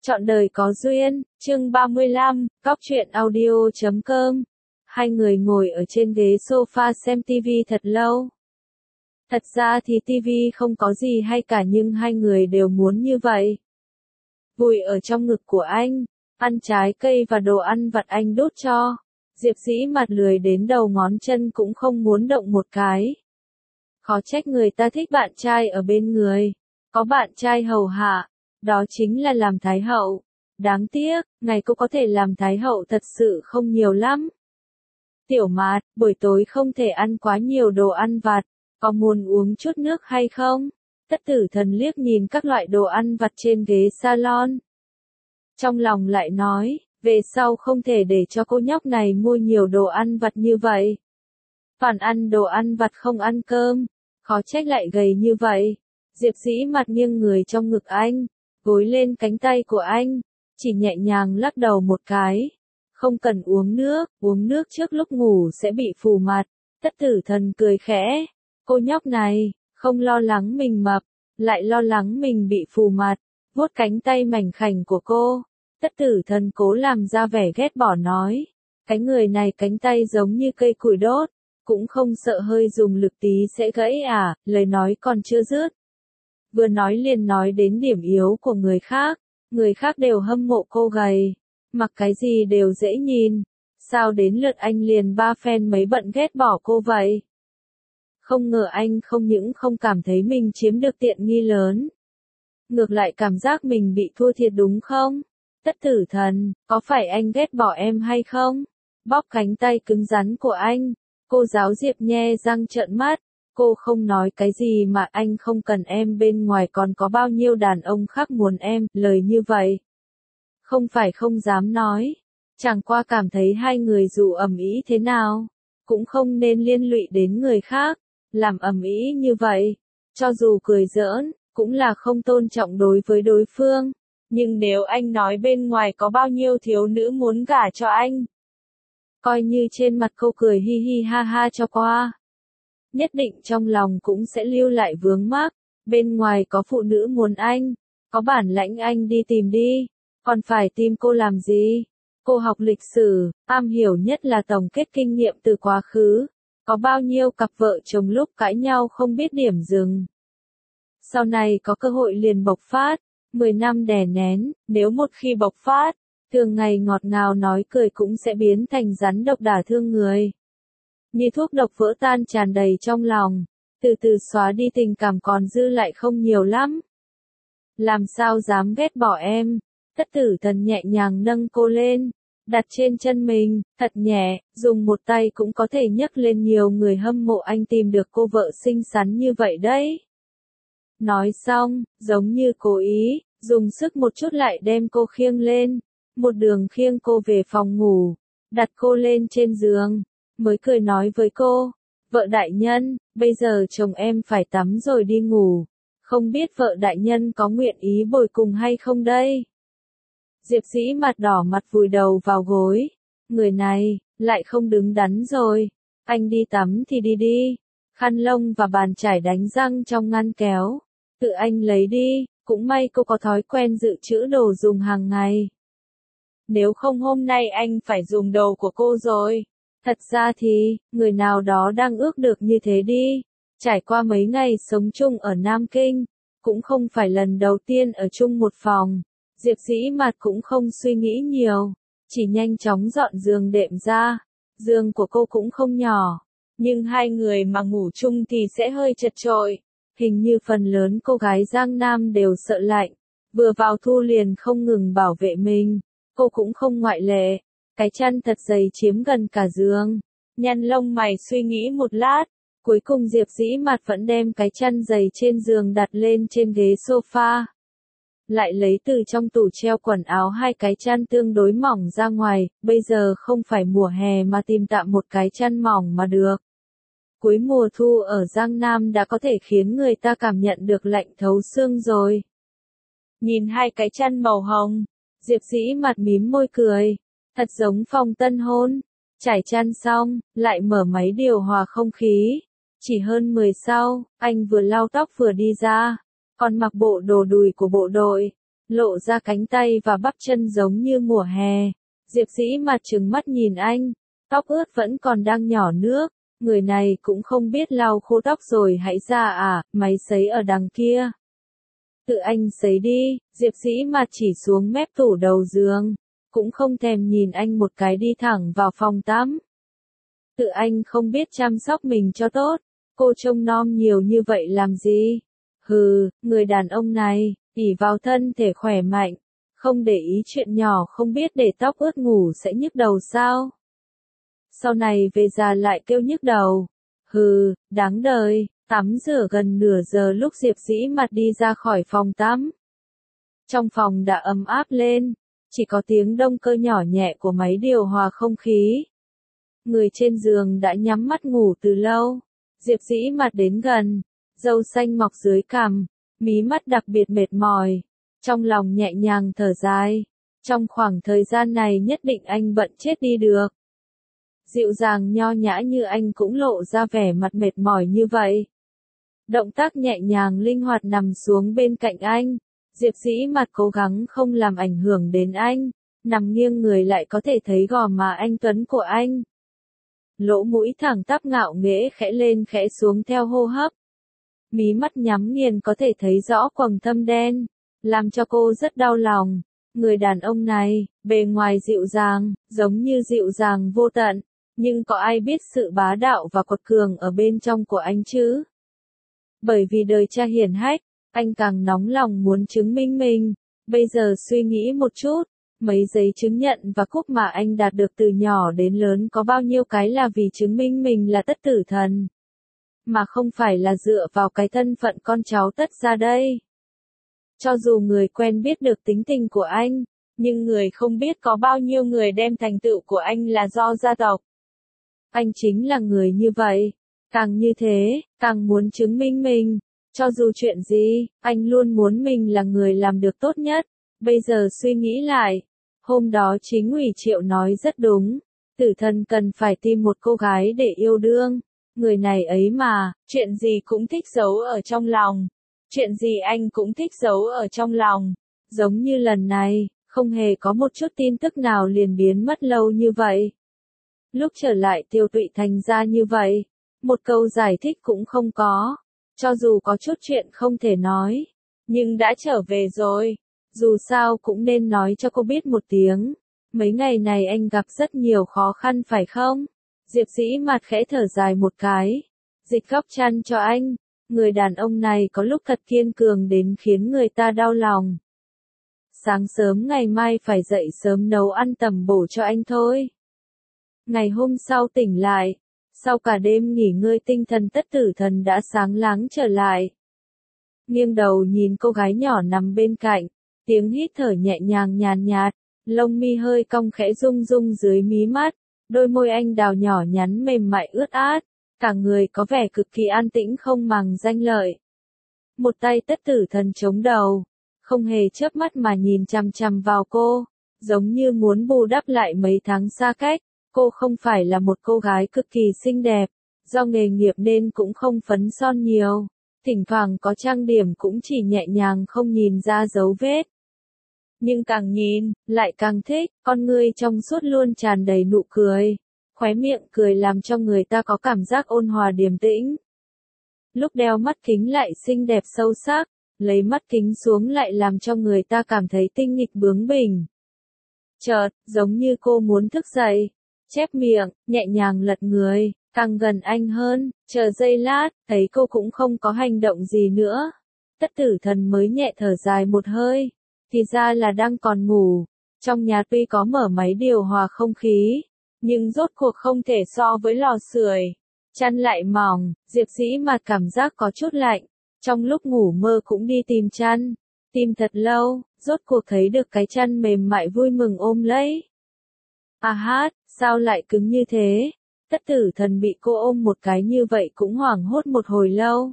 Trọn đời có duyên, chương 35, Góc truyện audio.com. Hai người ngồi ở trên ghế sofa xem TV thật lâu. Thật ra thì TV không có gì hay cả nhưng hai người đều muốn như vậy. Vùi ở trong ngực của anh, ăn trái cây và đồ ăn vặt anh đút cho. Diệp Dĩ mặt lười đến đầu ngón chân cũng không muốn động một cái. Khó trách người ta thích bạn trai ở bên người. Có bạn trai hầu hạ. Đó chính là làm thái hậu. Đáng tiếc, ngày cô có thể làm thái hậu thật sự không nhiều lắm. Tiểu Mạt, buổi tối không thể ăn quá nhiều đồ ăn vặt, có muốn uống chút nước hay không? Tất Tử Thần liếc nhìn các loại đồ ăn vặt trên ghế salon. Trong lòng lại nói, về sau không thể để cho cô nhóc này mua nhiều đồ ăn vặt như vậy. Toàn ăn đồ ăn vặt không ăn cơm, khó trách lại gầy như vậy. Diệp Dĩ mặt nghiêng người trong ngực anh, gối lên cánh tay của anh, chỉ nhẹ nhàng lắc đầu một cái. Không cần uống nước trước lúc ngủ sẽ bị phù mặt. Tất Tử Thần cười khẽ, cô nhóc này, không lo lắng mình mập, lại lo lắng mình bị phù mặt, vuốt cánh tay mảnh khảnh của cô. Tất Tử Thần cố làm ra vẻ ghét bỏ nói, cái người này cánh tay giống như cây củi đốt, cũng không sợ hơi dùng lực tí sẽ gãy à, lời nói còn chưa dứt. Vừa nói liền nói đến điểm yếu của người khác đều hâm mộ cô gầy, mặc cái gì đều dễ nhìn, sao đến lượt anh liền ba phen mấy bận ghét bỏ cô vậy? Không ngờ anh không những không cảm thấy mình chiếm được tiện nghi lớn, ngược lại cảm giác mình bị thua thiệt đúng không? Tất Tử Thần, có phải anh ghét bỏ em hay không? Bóp cánh tay cứng rắn của anh, cô giáo Diệp nhe răng trợn mắt. Cô không nói cái gì mà anh không cần em bên ngoài còn có bao nhiêu đàn ông khác muốn em, lời như vậy. Không phải không dám nói, chẳng qua cảm thấy hai người dù ầm ĩ thế nào, cũng không nên liên lụy đến người khác, làm ầm ĩ như vậy, cho dù cười giỡn, cũng là không tôn trọng đối với đối phương. Nhưng nếu anh nói bên ngoài có bao nhiêu thiếu nữ muốn gả cho anh, coi như trên mặt cô cười hi hi ha ha cho qua, nhất định trong lòng cũng sẽ lưu lại vướng mắc. Bên ngoài có phụ nữ muốn anh, có bản lãnh anh đi tìm đi, còn phải tìm cô làm gì? Cô học lịch sử, am hiểu nhất là tổng kết kinh nghiệm từ quá khứ, có bao nhiêu cặp vợ chồng lúc cãi nhau không biết điểm dừng. Sau này có cơ hội liền bộc phát, 10 năm đè nén, nếu một khi bộc phát, thường ngày ngọt ngào nói cười cũng sẽ biến thành rắn độc đả thương người. Như thuốc độc vỡ tan tràn đầy trong lòng, từ từ xóa đi tình cảm còn dư lại không nhiều lắm. Làm sao dám ghét bỏ em? Tất Tử Thần nhẹ nhàng nâng cô lên, đặt trên chân mình, thật nhẹ, dùng một tay cũng có thể nhấc lên nhiều người hâm mộ anh tìm được cô vợ xinh xắn như vậy đấy. Nói xong, giống như cố ý, dùng sức một chút lại đem cô khiêng lên, một đường khiêng cô về phòng ngủ, đặt cô lên trên giường. Mới cười nói với cô, vợ đại nhân, bây giờ chồng em phải tắm rồi đi ngủ, không biết vợ đại nhân có nguyện ý bồi cùng hay không đây? Diệp Dĩ mặt đỏ mặt vùi đầu vào gối, người này, lại không đứng đắn rồi, anh đi tắm thì đi đi, khăn lông và bàn chải đánh răng trong ngăn kéo, tự anh lấy đi, cũng may cô có thói quen dự trữ đồ dùng hàng ngày. Nếu không hôm nay anh phải dùng đồ của cô rồi. Thật ra thì, người nào đó đang ước được như thế đi. Trải qua mấy ngày sống chung ở Nam Kinh, cũng không phải lần đầu tiên ở chung một phòng. Diệp Dĩ mặt cũng không suy nghĩ nhiều, chỉ nhanh chóng dọn giường đệm ra. Giường của cô cũng không nhỏ, nhưng hai người mà ngủ chung thì sẽ hơi chật chội. Hình như phần lớn cô gái Giang Nam đều sợ lạnh, vừa vào thu liền không ngừng bảo vệ mình. Cô cũng không ngoại lệ. Cái chăn thật dày chiếm gần cả giường. Nhăn lông mày suy nghĩ một lát, cuối cùng Diệp Dĩ mặt vẫn đem cái chăn dày trên giường đặt lên trên ghế sofa. Lại lấy từ trong tủ treo quần áo hai cái chăn tương đối mỏng ra ngoài, bây giờ không phải mùa hè mà tìm tạm một cái chăn mỏng mà được. Cuối mùa thu ở Giang Nam đã có thể khiến người ta cảm nhận được lạnh thấu xương rồi. Nhìn hai cái chăn màu hồng, Diệp Dĩ mặt mím môi cười. Thật giống phòng tân hôn. Trải chăn xong, lại mở máy điều hòa không khí. Chỉ hơn 10 sau, anh vừa lau tóc vừa đi ra, còn mặc bộ đồ đùi của bộ đội. lộ ra cánh tay và bắp chân giống như mùa hè. Diệp Dĩ Mạt trừng mắt nhìn anh, tóc ướt vẫn còn đang nhỏ nước, người này cũng không biết lau khô tóc rồi hãy ra à, máy sấy ở đằng kia. Tự anh sấy đi, Diệp Dĩ Mạt chỉ xuống mép tủ đầu giường, cũng không thèm nhìn anh một cái đi thẳng vào phòng tắm. Tự anh không biết chăm sóc mình cho tốt, cô trông nom nhiều như vậy làm gì? Hừ, người đàn ông này, ỷ vào thân thể khỏe mạnh, không để ý chuyện nhỏ không biết để tóc ướt ngủ sẽ nhức đầu sao? Sau này về già lại kêu nhức đầu. Hừ, đáng đời. Tắm rửa gần nửa giờ lúc Diệp Dĩ Mạt đi ra khỏi phòng tắm. Trong phòng đã ấm áp lên, chỉ có tiếng động cơ nhỏ nhẹ của máy điều hòa không khí. Người trên giường đã nhắm mắt ngủ từ lâu. Diệp Dĩ Mạt đến gần, râu xanh mọc dưới cằm, mí mắt đặc biệt mệt mỏi. Trong lòng nhẹ nhàng thở dài. Trong khoảng thời gian này nhất định anh bận chết đi được. Dịu dàng nho nhã như anh cũng lộ ra vẻ mặt mệt mỏi như vậy. Động tác nhẹ nhàng linh hoạt nằm xuống bên cạnh anh. Diệp Dĩ Mạt cố gắng không làm ảnh hưởng đến anh. Nằm nghiêng người lại có thể thấy gò má anh tuấn của anh. Lỗ mũi thẳng tắp ngạo nghễ khẽ lên khẽ xuống theo hô hấp. Mí mắt nhắm nghiền có thể thấy rõ quầng thâm đen, làm cho cô rất đau lòng. Người đàn ông này, bề ngoài dịu dàng, giống như dịu dàng vô tận, nhưng có ai biết sự bá đạo và quật cường ở bên trong của anh chứ? Bởi vì đời cha hiển hách, anh càng nóng lòng muốn chứng minh mình. Bây giờ suy nghĩ một chút, mấy giấy chứng nhận và cúp mà anh đạt được từ nhỏ đến lớn có bao nhiêu cái là vì chứng minh mình là Tất Tử Thần, mà không phải là dựa vào cái thân phận con cháu Tất gia đây. Cho dù người quen biết được tính tình của anh, nhưng người không biết có bao nhiêu người đem thành tựu của anh là do gia tộc. Anh chính là người như vậy. Càng như thế, càng muốn chứng minh mình. Cho dù chuyện gì, anh luôn muốn mình là người làm được tốt nhất. Bây giờ suy nghĩ lại, hôm đó chính ủy Triệu nói rất đúng. Tử thần cần phải tìm một cô gái để yêu đương. Người này ấy mà, chuyện gì cũng thích giấu ở trong lòng. Chuyện gì anh cũng thích giấu ở trong lòng. Giống như lần này, không hề có một chút tin tức nào liền biến mất lâu như vậy. Lúc trở lại Tiêu Tụy thành ra như vậy, một câu giải thích cũng không có. Cho dù có chút chuyện không thể nói, nhưng đã trở về rồi. Dù sao cũng nên nói cho cô biết một tiếng. Mấy ngày này anh gặp rất nhiều khó khăn phải không? Diệp Dĩ Mạt khẽ thở dài một cái. Dịch góc chăn cho anh. Người đàn ông này có lúc thật kiên cường đến khiến người ta đau lòng. Sáng sớm ngày mai phải dậy sớm nấu ăn tầm bổ cho anh thôi. Ngày hôm sau tỉnh lại, sau cả đêm nghỉ ngơi tinh thần Tất Tử Thần đã sáng láng trở lại. Nghiêng đầu nhìn cô gái nhỏ nằm bên cạnh, tiếng hít thở nhẹ nhàng nhàn nhạt, lông mi hơi cong khẽ rung rung dưới mí mắt, đôi môi anh đào nhỏ nhắn mềm mại ướt át, cả người có vẻ cực kỳ an tĩnh không màng danh lợi. Một tay Tất Tử Thần chống đầu, không hề chớp mắt mà nhìn chằm chằm vào cô, giống như muốn bù đắp lại mấy tháng xa cách. Cô không phải là một cô gái cực kỳ xinh đẹp, do nghề nghiệp nên cũng không phấn son nhiều, thỉnh thoảng có trang điểm cũng chỉ nhẹ nhàng không nhìn ra dấu vết. Nhưng càng nhìn, lại càng thích, con ngươi trong suốt luôn tràn đầy nụ cười, khóe miệng cười làm cho người ta có cảm giác ôn hòa điềm tĩnh. Lúc đeo mắt kính lại xinh đẹp sâu sắc, lấy mắt kính xuống lại làm cho người ta cảm thấy tinh nghịch bướng bỉnh. Chợt, giống như cô muốn thức dậy. Chép miệng, nhẹ nhàng lật người, càng gần anh hơn, chờ giây lát, thấy cô cũng không có hành động gì nữa. Tất Tử Thần mới nhẹ thở dài một hơi, thì ra là đang còn ngủ. Trong nhà tuy có mở máy điều hòa không khí, nhưng rốt cuộc không thể so với lò sưởi. Chăn lại mỏng, Diệp Dĩ Mạt cảm giác có chút lạnh, trong lúc ngủ mơ cũng đi tìm chăn, tìm thật lâu, rốt cuộc thấy được cái chăn mềm mại vui mừng ôm lấy. À hát, sao lại cứng như thế? Tất Tử Thần bị cô ôm một cái như vậy cũng hoảng hốt một hồi lâu.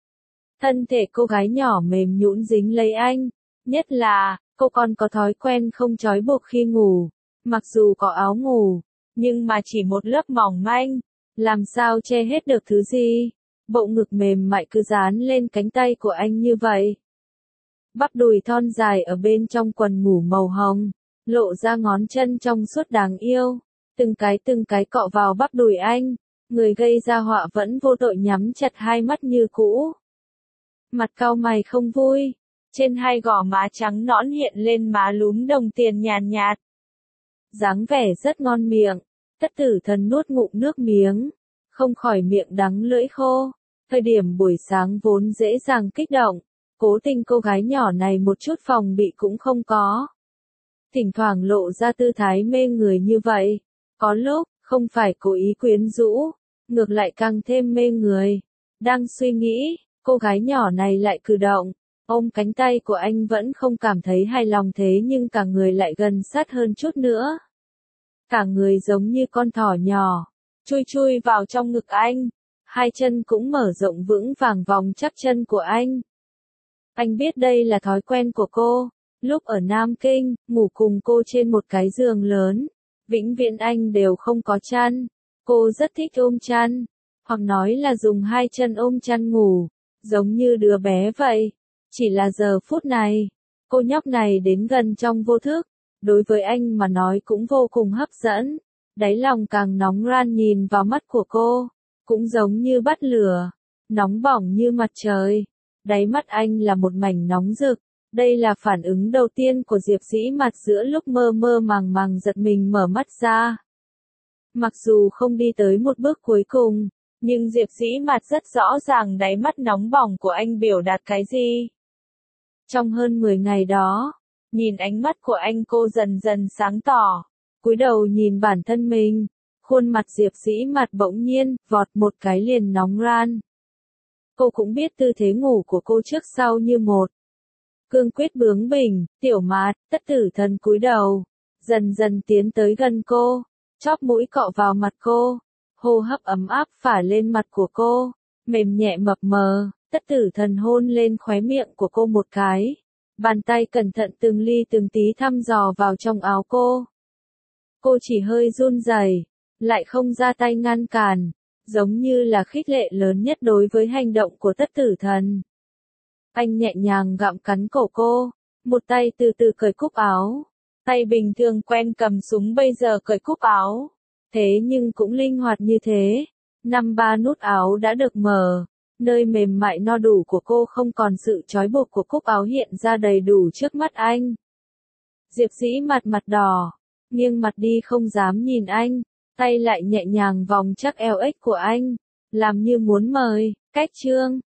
Thân thể cô gái nhỏ mềm nhũn dính lấy anh, nhất là, cô còn có thói quen không trói buộc khi ngủ, mặc dù có áo ngủ, nhưng mà chỉ một lớp mỏng manh, làm sao che hết được thứ gì? Bộ ngực mềm mại cứ dán lên cánh tay của anh như vậy. Bắp đùi thon dài ở bên trong quần ngủ màu hồng, lộ ra ngón chân trong suốt đáng yêu, từng cái cọ vào bắp đùi anh, người gây ra họa vẫn vô tội nhắm chặt hai mắt như cũ. Mặt cau mày không vui, trên hai gò má trắng nõn hiện lên má lúm đồng tiền nhàn nhạt. Dáng vẻ rất ngon miệng, Tất Tử Thần nuốt ngụm nước miếng, không khỏi miệng đắng lưỡi khô. Thời điểm buổi sáng vốn dễ dàng kích động, cố tình cô gái nhỏ này một chút phòng bị cũng không có. Thỉnh thoảng lộ ra tư thái mê người như vậy, có lúc, không phải cố ý quyến rũ, ngược lại càng thêm mê người. Đang suy nghĩ, cô gái nhỏ này lại cử động, ôm cánh tay của anh vẫn không cảm thấy hài lòng thế nhưng cả người lại gần sát hơn chút nữa. Cả người giống như con thỏ nhỏ, chui chui vào trong ngực anh, hai chân cũng mở rộng vững vàng vòng chắp chân của anh. Anh biết đây là thói quen của cô, lúc ở Nam Kinh, ngủ cùng cô trên một cái giường lớn, vĩnh viễn anh đều không có chăn, cô rất thích ôm chăn, hoặc nói là dùng hai chân ôm chăn ngủ, giống như đứa bé vậy. Chỉ là giờ phút này, cô nhóc này đến gần trong vô thức, đối với anh mà nói cũng vô cùng hấp dẫn, đáy lòng càng nóng ran nhìn vào mắt của cô, cũng giống như bắt lửa, nóng bỏng như mặt trời. Đáy mắt anh là một mảnh nóng rực, đây là phản ứng đầu tiên của Diệp Dĩ Mạt giữa lúc mơ mơ màng màng giật mình mở mắt ra. Mặc dù không đi tới một bước cuối cùng, nhưng Diệp Dĩ Mạt rất rõ ràng đáy mắt nóng bỏng của anh biểu đạt cái gì. Trong hơn 10 ngày đó, nhìn ánh mắt của anh cô dần dần sáng tỏ, cúi đầu nhìn bản thân mình, khuôn mặt Diệp Dĩ Mạt bỗng nhiên, vọt một cái liền nóng ran. Cô cũng biết tư thế ngủ của cô trước sau như một. Cương quyết bướng bỉnh, Tiểu Mạt, Tất Tử Thần cúi đầu, dần dần tiến tới gần cô, chóp mũi cọ vào mặt cô, hô hấp ấm áp phả lên mặt của cô, mềm nhẹ mập mờ. Tất Tử Thần hôn lên khóe miệng của cô một cái, bàn tay cẩn thận từng ly từng tí thăm dò vào trong áo cô. Cô chỉ hơi run rẩy, lại không ra tay ngăn cản, giống như là khích lệ lớn nhất đối với hành động của Tất Tử Thần. Anh nhẹ nhàng gặm cắn cổ cô, một tay từ từ cởi cúc áo, tay bình thường quen cầm súng bây giờ cởi cúc áo, thế nhưng cũng linh hoạt như thế, 5-3 nút áo đã được mở. Nơi mềm mại no đủ của cô không còn sự trói buộc của cúc áo hiện ra đầy đủ trước mắt anh. Diệp Dĩ Mạt mặt đỏ, nghiêng mặt đi không dám nhìn anh, tay lại nhẹ nhàng vòng chắc eo ếch của anh, làm như muốn mời, cách chương.